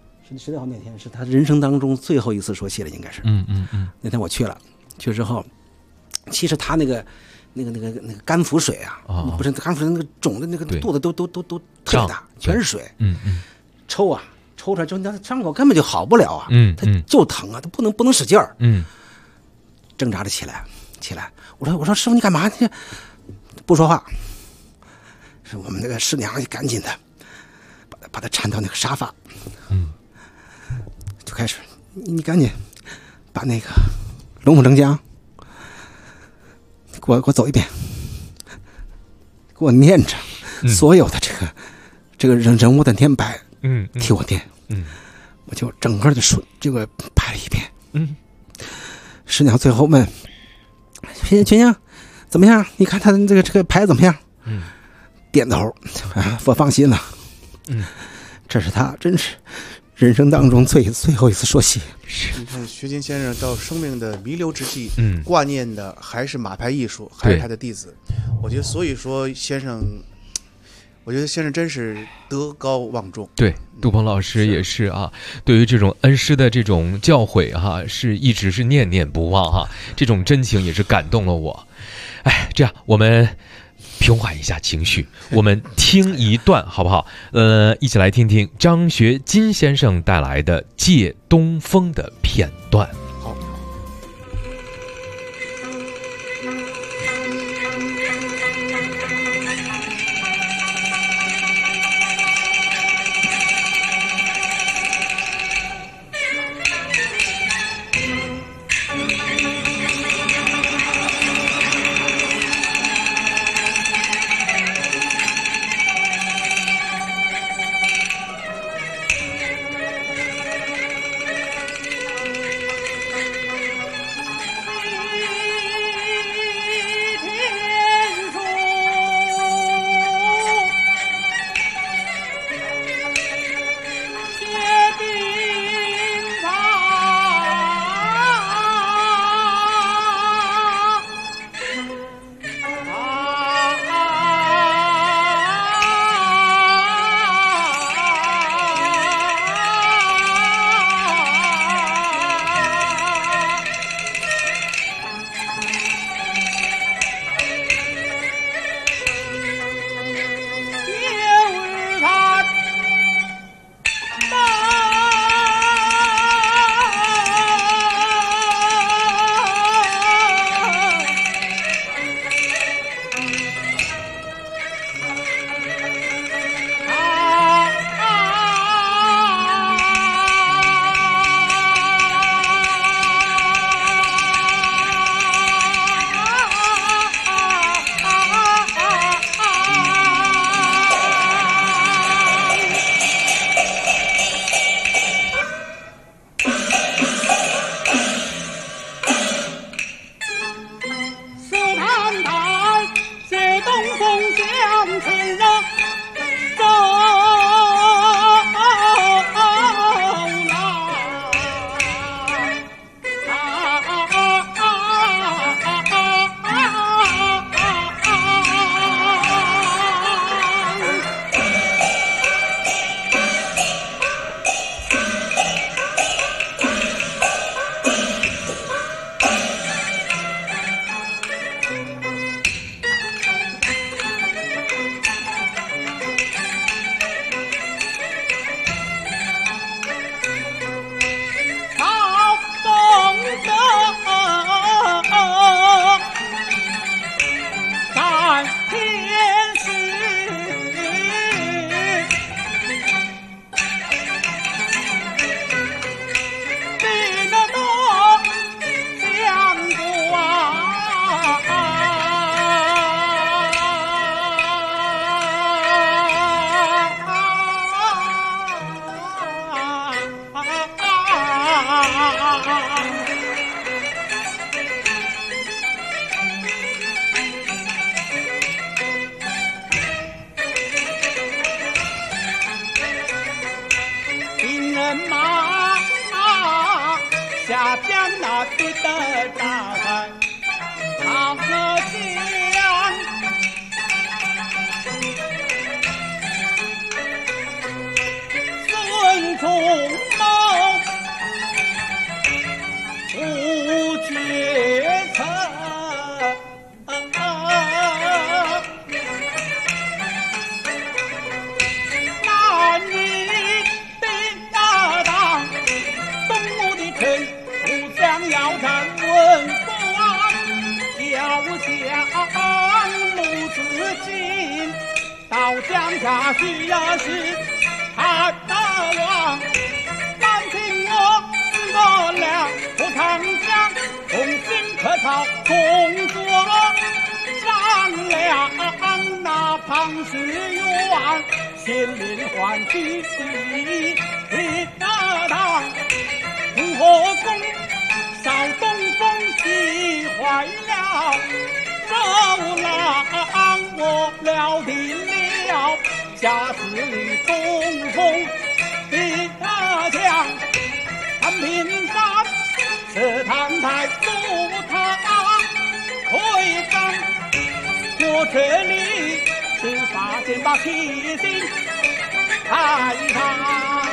16号那天是他人生当中最后一次说戏了，应该是，那天我去了之后，其实他那个肝腹水啊，不是肝腹水，那个肿的那个肚子都特别大，全是水。抽出来就那伤口根本就好不了啊，他就疼啊，他不能使劲儿。 挣扎着起来。我说师傅你干嘛？你不说话。是我们那个师娘就赶紧的把他搀到那个沙发，就开始你赶紧把那个龙凤呈江给我走一遍，给我念着所有的这个人物的念白，替我念，我就整个的这个拍了一遍，师娘最后问群英怎么样？你看他这个牌怎么样？点头，我放心了。这是他真是人生当中最后一次说戏。
你看薛金先生到生命的弥留之际，挂念的还是马牌艺术，还是他的弟子。我觉得，所以说先生，我觉得先生真是德高望重。
对，杜鹏老师也是啊，对于这种恩师的这种教诲哈，是一直是念念不忘哈，这种真情也是感动了我。哎，这样我们平缓一下情绪，我们听一段好不好？一起来听听张学金先生带来的《借东风》的片段。
好。
下江那对的大海，长河江，孙仲谋不决策，那你的搭档东吴的臣不想要站稳。 到江夏需要是他大王，单凭我俩不长江，同心可操工作商量，那庞士元心灵欢喜喜大当，吴河公少东风气坏了，周郎我了定了，下次里东风的大将，安平山是唐太祖他会章，我这里是发现把七星太上。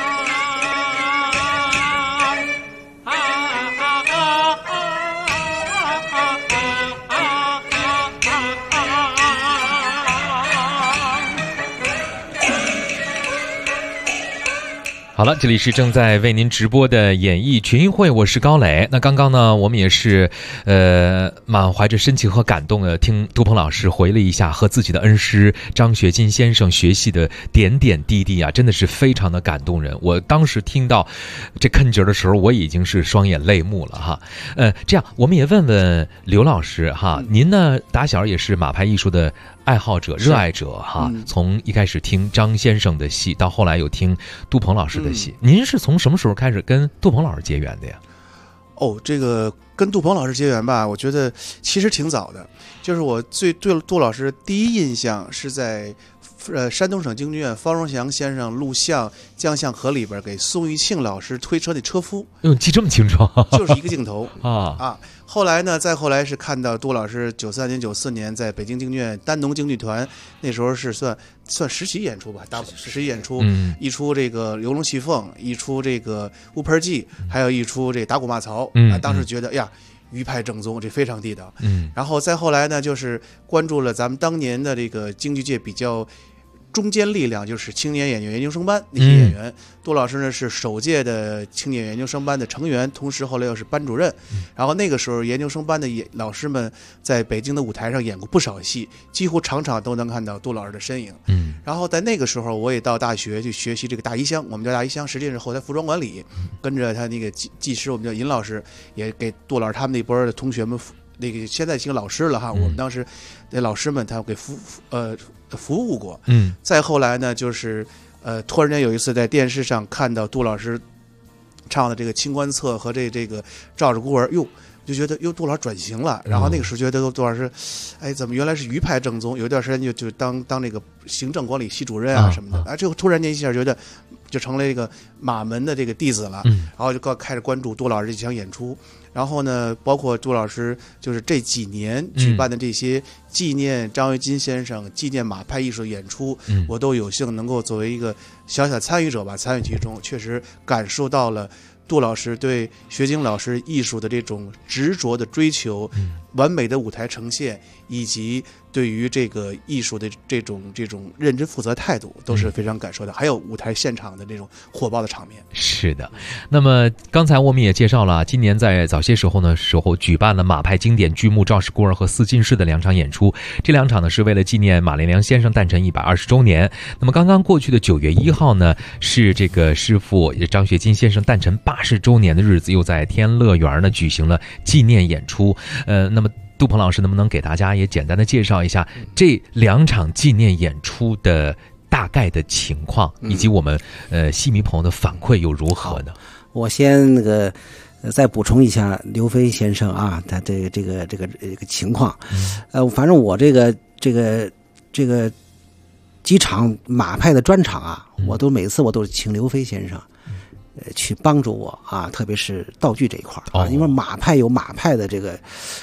好了，这里是正在为您直播的演艺群英会，我是高磊。那刚刚呢，我们也是满怀着深情和感动的听杜鹏老师回了一下和自己的恩师张学金先生学习的点点滴滴啊，真的是非常的感动人。我当时听到这坑节的时候，我已经是双眼泪目了哈。这样我们也问问刘老师哈，您呢打小也是马派艺术的爱好者、热爱者哈，从一开始听张先生的戏，到后来有听杜鹏老师的戏，您是从什么时候开始跟杜鹏老师结缘的呀？
这个跟杜鹏老师结缘吧，我觉得其实挺早的。就是我对杜老师第一印象是在山东省京剧院方荣祥先生录像《将相和》里边给宋玉庆老师推车的车夫。
记这么清楚？
就是一个镜头
啊。
后来呢，再后来是看到杜老师93年、94年在北京京剧院丹农京剧团，那时候是算实习演出吧，实习演出，一出这个《游龙戏凤》，一出这个《乌盆记》，还有一出这个《打鼓骂曹》。当时觉得呀，余派正宗，这非常地道。然后再后来呢，就是关注了咱们当年的这个京剧界比较中坚力量，就是青年演员研究生班那些演员。杜老师呢是首届的青年研究生班的成员，同时后来又是班主任。然后那个时候研究生班的老师们在北京的舞台上演过不少戏，几乎场场都能看到杜老师的身影。然后在那个时候我也到大学去学习这个大衣箱，我们叫大衣箱，实际上是后台服装管理，跟着他那个技师，我们叫尹老师，也给杜老师他们那波的同学们那个现在已经老师了哈，我们当时那老师们他给服务过。再后来呢，就是突然间有一次在电视上看到杜老师唱的这个《清官侧》和这个照着孤儿，就觉得杜老师转型了。然后那个时候觉得杜老师，怎么原来是余派正宗？有一段时间就当那个行政管理系主任啊什么的。这个突然间一下觉得就成了这个马门的这个弟子了。然后就开始关注杜老师这场演出。然后呢，包括杜老师就是这几年举办的这些纪念张学金先生、纪念马派艺术演出，我都有幸能够作为一个小小参与者吧，参与其中，确实感受到了杜老师对学金老师艺术的这种执着的追求，完美的舞台呈现，以及对于这个艺术的这种认真负责态度，都是非常感受的。还有舞台现场的这种火爆的场面。
是的，那么刚才我们也介绍了，今年在早些时候举办了马派经典剧目《赵氏孤儿》和《四进士》的2场演出。这2场呢是为了纪念马连良先生诞辰120周年。那么刚刚过去的9月1号呢，是这个师傅张学金先生诞辰80周年的日子，又在天乐园呢举行了纪念演出。那么杜鹏老师能不能给大家也简单的介绍一下这2场纪念演出的大概的情况，以及我们戏迷朋友的反馈又如何呢？
我先再补充一下刘飞先生啊，他这个情况。反正我这个几场马派的专场啊，每次我都请刘飞先生去帮助我啊，特别是道具这一块啊，因为马派有马派的这个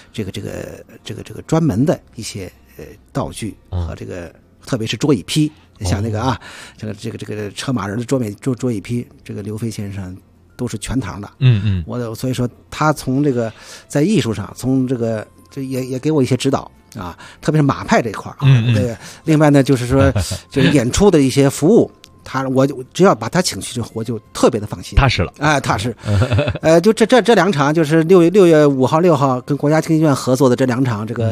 专门的一些道具和特别是桌椅坯，像这个车马人的桌椅坯，这个刘飞先生都是全堂的。所以说他从这个在艺术上，从这也给我一些指导啊，特别是马派这一块啊。另外呢，就是说就是演出的一些服务。我只要把他请去，我就特别的放心，
踏实了。
踏实。就这2场，就是6月5号、6号跟国家京剧院合作的这2场，这个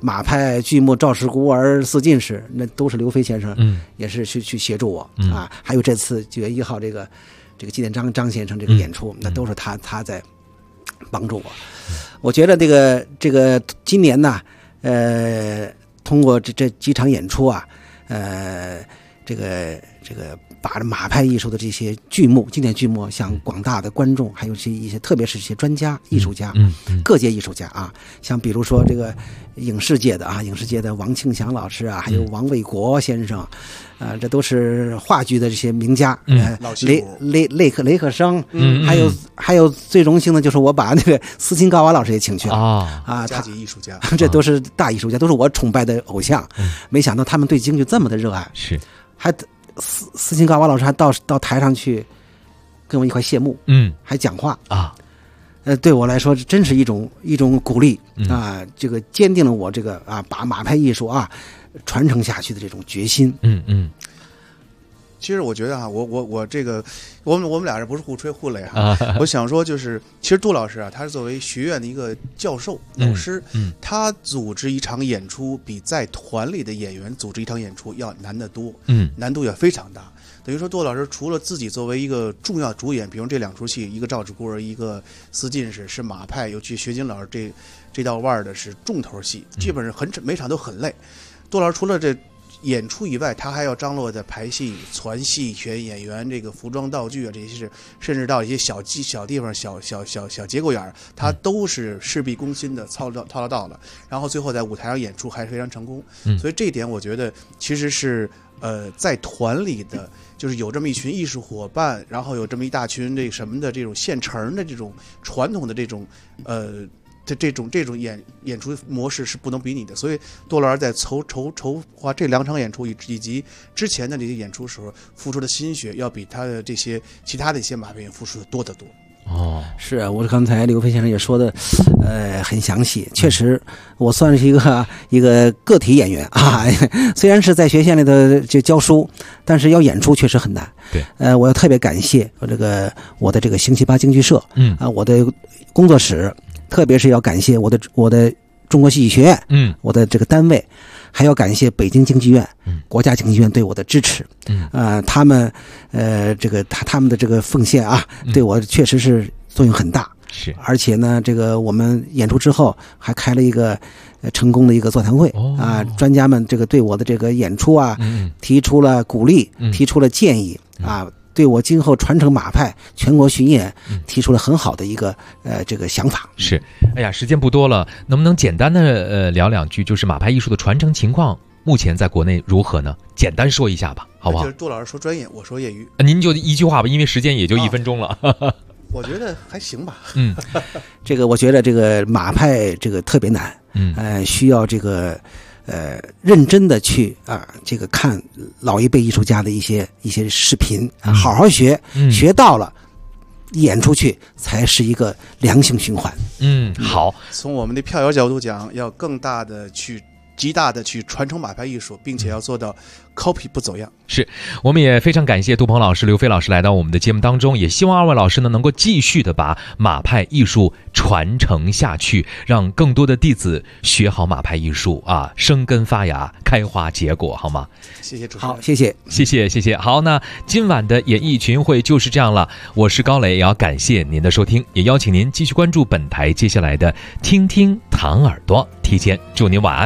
马派剧目《赵氏孤儿》《四进士》，那都是刘飞先生，也是去协助我啊。还有这次9月1号这个纪念张先生这个演出，那都是他在帮助我。我觉得这个今年呢，通过这几场演出啊，这个把马派艺术的这些剧目、经典剧目，向广大的观众，还有一些特别是一些专家、艺术家，各界艺术家啊，像比如说这个影视界的王庆祥老师啊，还有王卫国先生，这都是话剧的这些名家，雷可生，还有最荣幸的就是我把那个斯琴高娃老师也请去了啊，
家级艺术家，
这都是大艺术家，都是我崇拜的偶像。没想到他们对京剧这么的热爱，
是
还。斯琴高娃老师还到台上去跟我一块谢幕，还讲话啊，对我来说真是一种鼓励啊，这个坚定了我这个啊把马派艺术啊传承下去的这种决心。
其实我觉得我这个我们俩人不是互吹互擂我想说就是，其实杜老师啊，他是作为学院的一个教授老师，他组织一场演出比在团里的演员组织一场演出要难得多，难度也非常大。等于说杜老师除了自己作为一个重要主演，比如这2出戏，一个赵氏孤儿，一个四进士，是马派，尤其薛金老师这道腕的是重头戏，基本上每场都很累。杜老师除了这演出以外，他还要张罗的排戏、传戏、选演员，这个服装道具啊，这些是甚至到一些小地方、小节骨眼，他都是事必躬亲的操到了。然后最后在舞台上演出还是非常成功，所以这一点我觉得其实是在团里的，就是有这么一群艺术伙伴，然后有这么一大群这什么的这种现成的这种传统的这种这种演出模式是不能比拟的，所以杜老师在筹划这2场演出以及之前的这些演出时候付出的心血，要比他的这些其他的一些马派演员付出的多得多。
是啊，我刚才刘飞先生也说的，很详细。确实，我算是一个个体演员啊，虽然是在学校里头就教书，但是要演出确实很难。
对，
我要特别感谢我的这个星期八京剧社，我的工作室。特别是要感谢我的中国戏剧学院，我的这个单位，还要感谢北京京剧院，国家京剧院对我的支持，他们他们的这个奉献啊，对我确实是作用很大。
是，
而且呢，这个我们演出之后还开了一个成功的一个座谈会啊，专家们这个对我的这个演出啊，提出了鼓励，提出了建议啊。对我今后传承马派全国巡演提出了很好的一个这个想法。
是，哎呀，时间不多了，能不能简单的聊2句，就是马派艺术的传承情况目前在国内如何呢？简单说一下吧，好不好？
就是杜老师说专业，我说业余。
您就一句话吧，因为时间也就1分钟了。
我觉得还行吧。
这个我觉得这个马派这个特别难，需要这个。认真的去这个看老一辈艺术家的一些视频，好好学，学到了，演出去才是一个良性循环。
好。
从我们的票友角度讲，要极大的去传承马派艺术，并且要做到 copy 不走样。
是，我们也非常感谢杜鹏老师、刘飞老师来到我们的节目当中，也希望2位老师呢能够继续的把马派艺术传承下去，让更多的弟子学好马派艺术啊，生根发芽，开花结果，好吗？
谢谢主持人。
好，谢谢。
好，那今晚的演艺群会就是这样了，我是高磊，也要感谢您的收听，也邀请您继续关注本台接下来的听听糖耳朵，提前祝您晚安。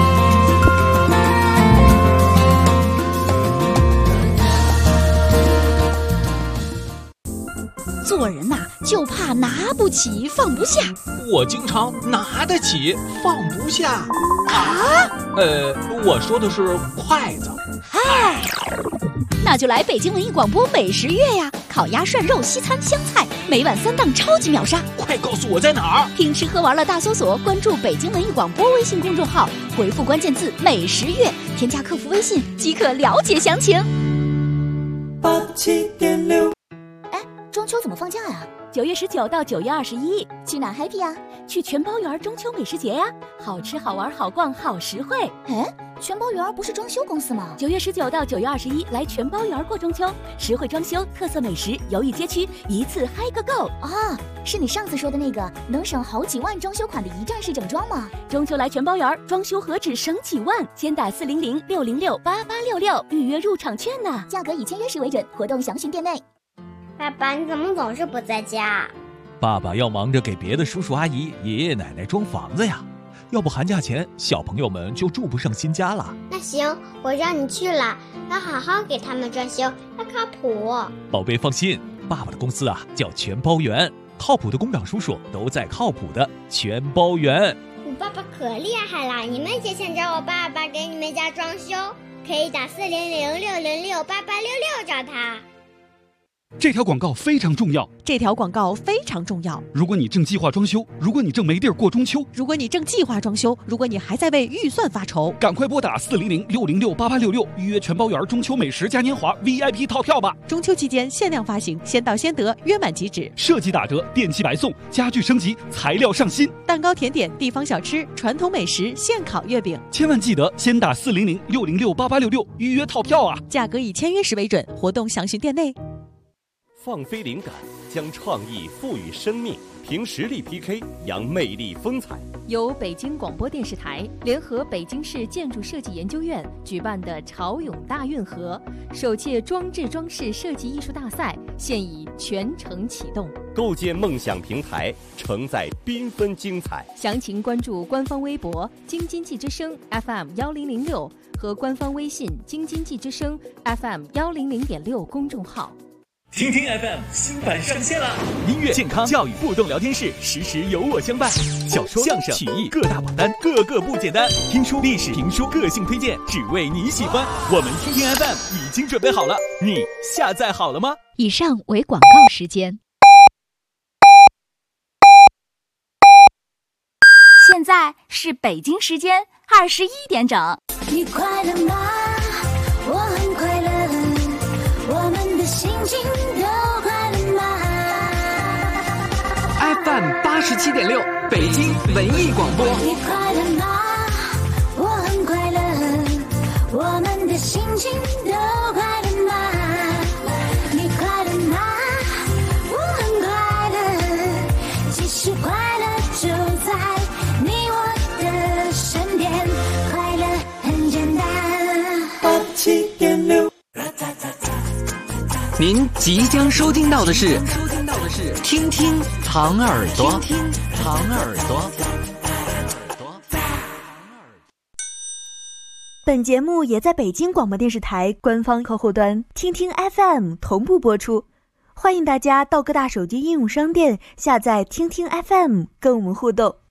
做人呐，就怕拿不起放不下。
我经常拿得起放不下
啊。
我说的是筷子。
嗨，那就来北京文艺广播美食月呀！烤鸭、涮肉、西餐、湘菜，每晚3档超级秒杀。
快告诉我在哪儿！
听吃喝玩乐大搜索，关注北京文艺广播微信公众号，回复关键字“美食月”，添加客服微信即可了解详情。
87.6。
中中秋怎么放假呀？9月19到9月21，
去哪 happy 呀？
去全包园中秋美食节呀，好吃好玩好逛好实惠。
哎，全包园不是装修公司吗
？9月19到9月21，来全包园过中秋，实惠装修，特色美食，游艺街区，一次嗨个够
啊！是你上次说的那个能省好几万装修款的一站式整装吗？
中秋来全包园，装修何止省几万？先打400-606-8866预约入场券呢，
价格以签约时为准，活动详询店内。
爸爸，你怎么总是不在家？
爸爸要忙着给别的叔叔阿姨、爷爷奶奶装房子呀，要不寒假前小朋友们就住不上新家了。
那行，我让你去了，要好好给他们装修，要靠谱。
宝贝放心，爸爸的公司啊叫全包园，靠谱的工长叔叔都在靠谱的全包园。
你爸爸可厉害了，你们也想找我爸爸给你们家装修，可以打400-606-8866找他。
这条广告非常重要。
这条广告非常重要。
如果你正计划装修，如果你正没地儿过中秋，
如果你正计划装修，如果你还在为预算发愁，
赶快拨打400-606-8866预约全包园中秋美食嘉年华 VIP 套票吧！
中秋期间限量发行，先到先得，约满即止，
设计打折，电器白送，家具升级，材料上新，
蛋糕甜点、地方小吃、传统美食、现烤月饼。
千万记得先打400-606-8866预约套票啊！
价格以签约时为准，活动详询店内。
放飞灵感，将创意赋予生命，凭实力 PK， 扬魅力风采。
由北京广播电视台联合北京市建筑设计研究院举办的潮涌大运河首届装置装饰设计艺术大赛现已全程启动，
构建梦想平台，承载缤纷精彩。
详情关注官方微博京津冀之声 FM1006 和官方微信京津冀之声 FM100.6公众号。
听听 FM 新版上线了，音乐、健康、教育、互动聊天室，时时有我相伴。小说、相声、曲艺各大榜单，个个不简单。听书、历史、评书，个性推荐，只为你喜欢。我们听听 FM 已经准备好了，你下载好了吗？
以上为广告时间。现在是北京时间21点整。
你快乐吗？我很快乐，我们的心情都快乐吗
？FM 87.6，北京文艺广播。
你快乐吗？我很快乐，我们的心情都快乐吗？你快乐吗？我很快乐，其实快乐就在你我的身边，快乐很简单。87.6。
您即将收听到的是听听糖耳朵，听听糖耳朵。
本节目也在北京广播电视台官方客户端听听 FM 同步播出，欢迎大家到各大手机应用商店下载听听 FM 跟我们互动。